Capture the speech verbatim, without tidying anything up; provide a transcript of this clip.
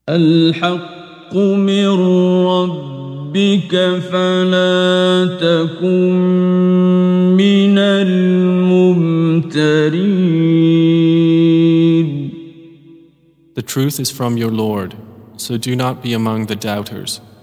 الحق من ربك فلا تكن من الممترين. The truth is from your Lord, so do not be among the doubters.